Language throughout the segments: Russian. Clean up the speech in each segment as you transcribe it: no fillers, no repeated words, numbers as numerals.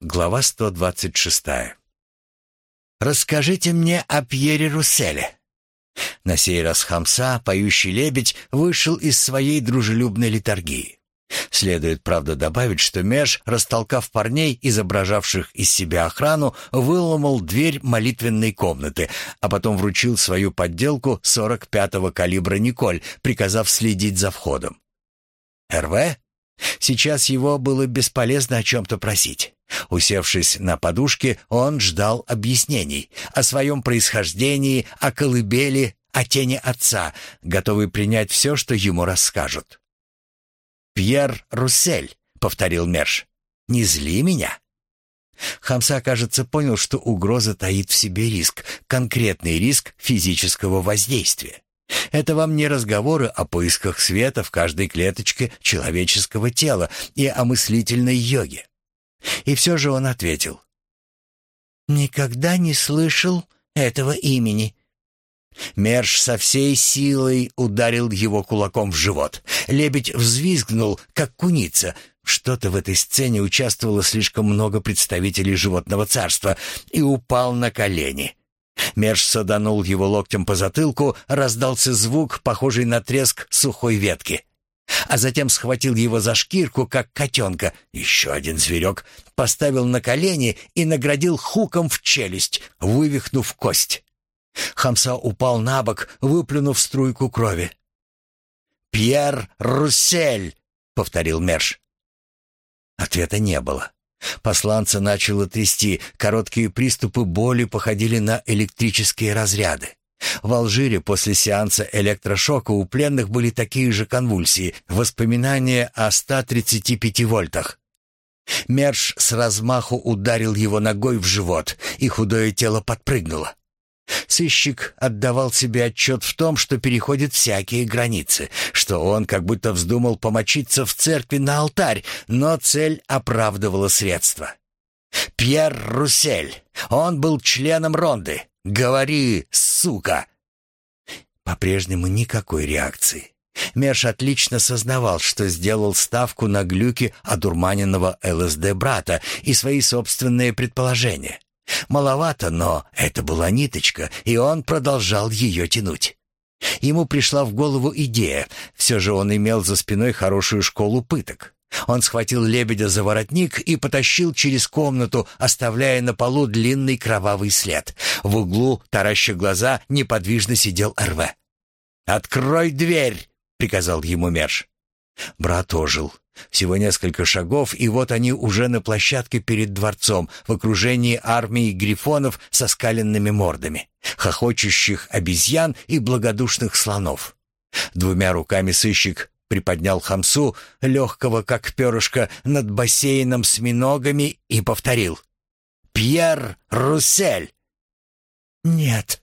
Глава 126. «Расскажите мне о Пьере Русселе». На сей раз Хамса, поющий лебедь, вышел из своей дружелюбной литургии. Следует, правда, добавить, что Меж, растолкав парней, изображавших из себя охрану, выломал дверь молитвенной комнаты, а потом вручил свою подделку 45-го калибра «Николь», приказав следить за входом. РВ? Сейчас его было бесполезно о чем-то просить. Усевшись на подушке, он ждал объяснений о своем происхождении, о колыбели, о тени отца, готовый принять все, что ему расскажут. «Пьер Руссель», — повторил Мерш, — «не зли меня». Хамса, кажется, понял, что угроза таит в себе риск, конкретный риск физического воздействия. Это вам не разговоры о поисках света в каждой клеточке человеческого тела и о мыслительной йоге. И все же он ответил: «Никогда не слышал этого имени». Мерш со всей силой ударил его кулаком в живот. Лебедь взвизгнул, как куница. Что-то в этой сцене участвовало слишком много представителей животного царства, и упал на колени. Мерш саданул его локтем по затылку, раздался звук, похожий на треск сухой ветки. А затем схватил его за шкирку, как котенка, еще один зверек, поставил на колени и наградил хуком в челюсть, вывихнув кость. Хамса упал на бок, выплюнув струйку крови. «Пьер Руссель», — повторил Мерш. Ответа не было. Посланца начало трясти, короткие приступы боли походили на электрические разряды. В Алжире после сеанса электрошока у пленных были такие же конвульсии, воспоминания о 135 вольтах. Мерш с размаху ударил его ногой в живот, и худое тело подпрыгнуло. Сыщик отдавал себе отчет в том, что переходит всякие границы, что он как будто вздумал помочиться в церкви на алтарь, но цель оправдывала средства. «Пьер Руссель, он был членом Ронды. Говори, сука!» По-прежнему никакой реакции. Мерш отлично сознавал, что сделал ставку на глюки одурманенного ЛСД брата и свои собственные предположения. Маловато, но это была ниточка, и он продолжал ее тянуть. Ему пришла в голову идея. Все же он имел за спиной хорошую школу пыток. Он схватил лебедя за воротник и потащил через комнату, оставляя на полу длинный кровавый след. В углу, тараща глаза, неподвижно сидел РВ. «Открой дверь!» — приказал ему Мерш. Брат ожил. Всего несколько шагов, и вот они уже на площадке перед дворцом, в окружении армии грифонов со скаленными мордами, хохочущих обезьян и благодушных слонов. Двумя руками сыщик приподнял Хамсу, легкого как перышко, над бассейном с миногами и повторил: «Пьер Руссель!» «Нет».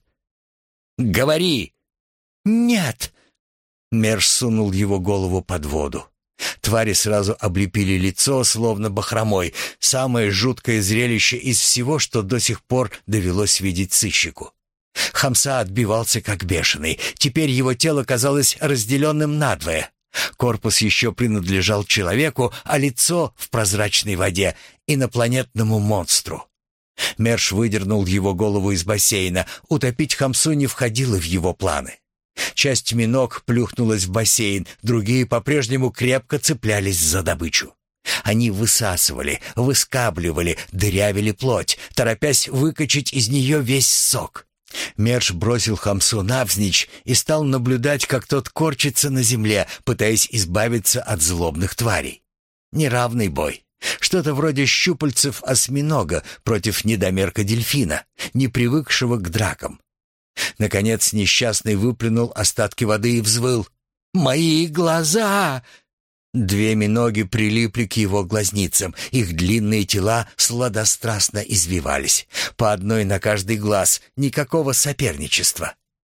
«Говори!» «Нет!» Мерш сунул его голову под воду. Твари сразу облепили лицо, словно бахромой. Самое жуткое зрелище из всего, что до сих пор довелось видеть сыщику. Хамса отбивался как бешеный. Теперь его тело казалось разделенным надвое. Корпус еще принадлежал человеку, а лицо в прозрачной воде — инопланетному монстру. Мерш выдернул его голову из бассейна. Утопить Хамсу не входило в его планы. Часть миног плюхнулась в бассейн, другие по-прежнему крепко цеплялись за добычу. Они высасывали, выскабливали, дырявили плоть, торопясь выкачать из нее весь сок. Мерш бросил Хамсу навзничь и стал наблюдать, как тот корчится на земле, пытаясь избавиться от злобных тварей. Неравный бой. Что-то вроде щупальцев осьминога против недомерка-дельфина, не привыкшего к дракам. Наконец несчастный выплюнул остатки воды и взвыл: «Мои глаза!» Две миноги прилипли к его глазницам, их длинные тела сладострастно извивались. По одной на каждый глаз, никакого соперничества.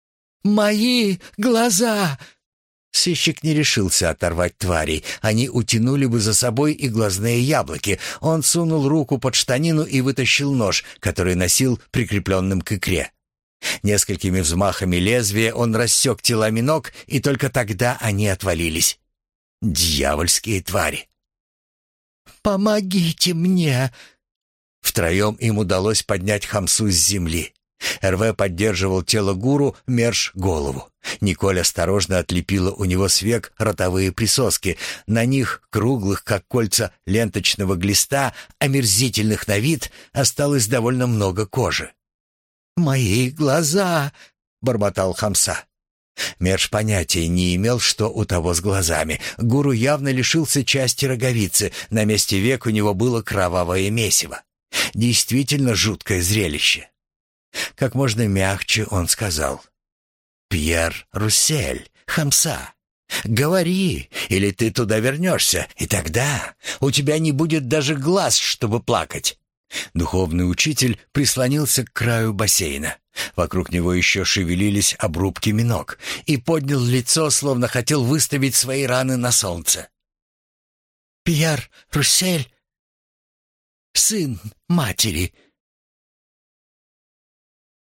«Мои глаза!» Сыщик не решился оторвать тварей, они утянули бы за собой и глазные яблоки. Он сунул руку под штанину и вытащил нож, который носил прикрепленным к икре. Несколькими взмахами лезвия он рассек тела миног, и только тогда они отвалились. Дьявольские твари! «Помогите мне!» Втроем им удалось поднять Хамсу с земли. Эрве поддерживал тело гуру, Мерш — голову. Николь осторожно отлепила у него с век ротовые присоски. На них, круглых, как кольца ленточного глиста, омерзительных на вид, осталось довольно много кожи. «Мои глаза!» — бормотал Хамса. Мерш понятия не имел, что у того с глазами. Гуру явно лишился части роговицы, на месте век у него было кровавое месиво. Действительно жуткое зрелище. Как можно мягче он сказал: «Пьер Руссель, Хамса, говори, или ты туда вернешься, и тогда у тебя не будет даже глаз, чтобы плакать». Духовный учитель прислонился к краю бассейна. Вокруг него еще шевелились обрубки миног, и поднял лицо, словно хотел выставить свои раны на солнце. «Пьер Руссель, сын матери»,